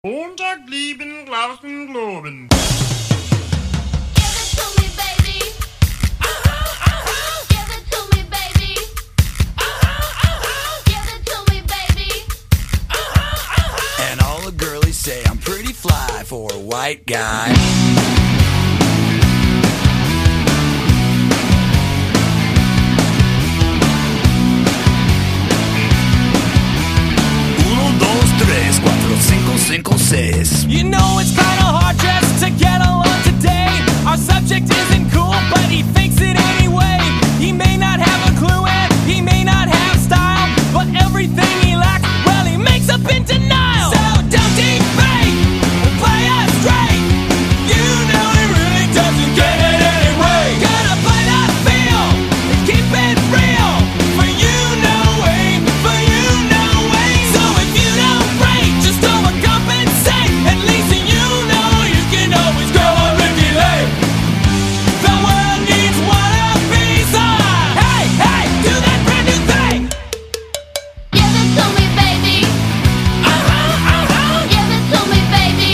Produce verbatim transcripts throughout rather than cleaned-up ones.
Montag lieben, Glauben, Globen. Give it to me, baby. Uh-huh, uh-huh. Give it to me, baby. Uh-huh, uh-huh. Give it to me, baby. Uh-huh, uh-huh. And all the girlies say I'm pretty fly for a white guy. You know it's kinda hard just to get along today. Our subject isn't cool, but he fakes it anyway. He may not have a clue and he may not have style, but everything he lacks, well, he makes up in denial. So don't defame or play us straight. You know he really doesn't get it anyway. Gotta play that feel and keep it real. For you, no way, for you, no way. So if you don't break, just overcompensate. At least you know you can always go on Ricky Lake. The world needs one of these. Hey, hey, do that brand new thing. Give it to me, baby. Uh-huh, uh-huh. Give it to me, baby.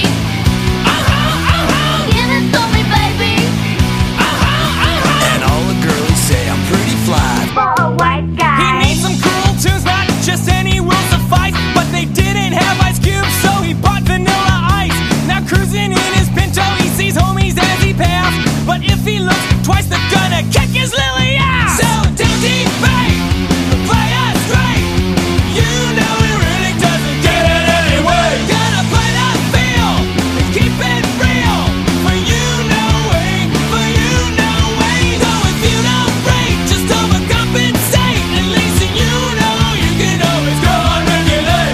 Uh-huh, uh-huh. Give it to me, baby. Uh-huh, uh-huh. And all the girlies say I'm pretty fly. For a white He guy. needs some cool tunes, not just any will suffice. But they didn't have Ice Cube, so he bought Vanilla Ice. Now cruising in his Pinto, he sees homies as he pass. But if he looks twice, they're gonna kick his lily ass. So don't defame or play us straight. You know he really doesn't get it anyway. Gotta play that feel and keep it real. For you, no way, for you, no way. So if you don't break, just overcompensate. At least you know you can always go on regulate.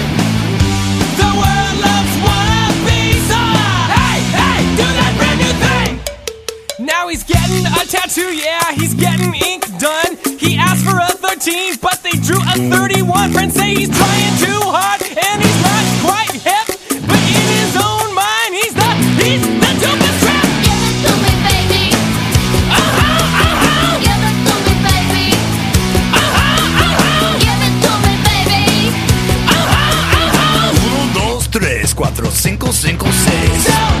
The world loves wannabes. Hey, hey, do that brand new thing. Now he's getting a tattoo, yeah, he's getting ink done. He asked for a thirteen, but they drew a thirty-one. Friends say he's trying too hard, and he's not quite hip. But in his own mind, he's the, he's the dopest trap. Give it to me, baby. Uh-huh, uh-huh, Give it to me, baby. uh-huh, uh-huh, Give it to me, baby. uh-huh, uh-huh. Uno, dos, tres, cuatro, cinco, cinco, seis. So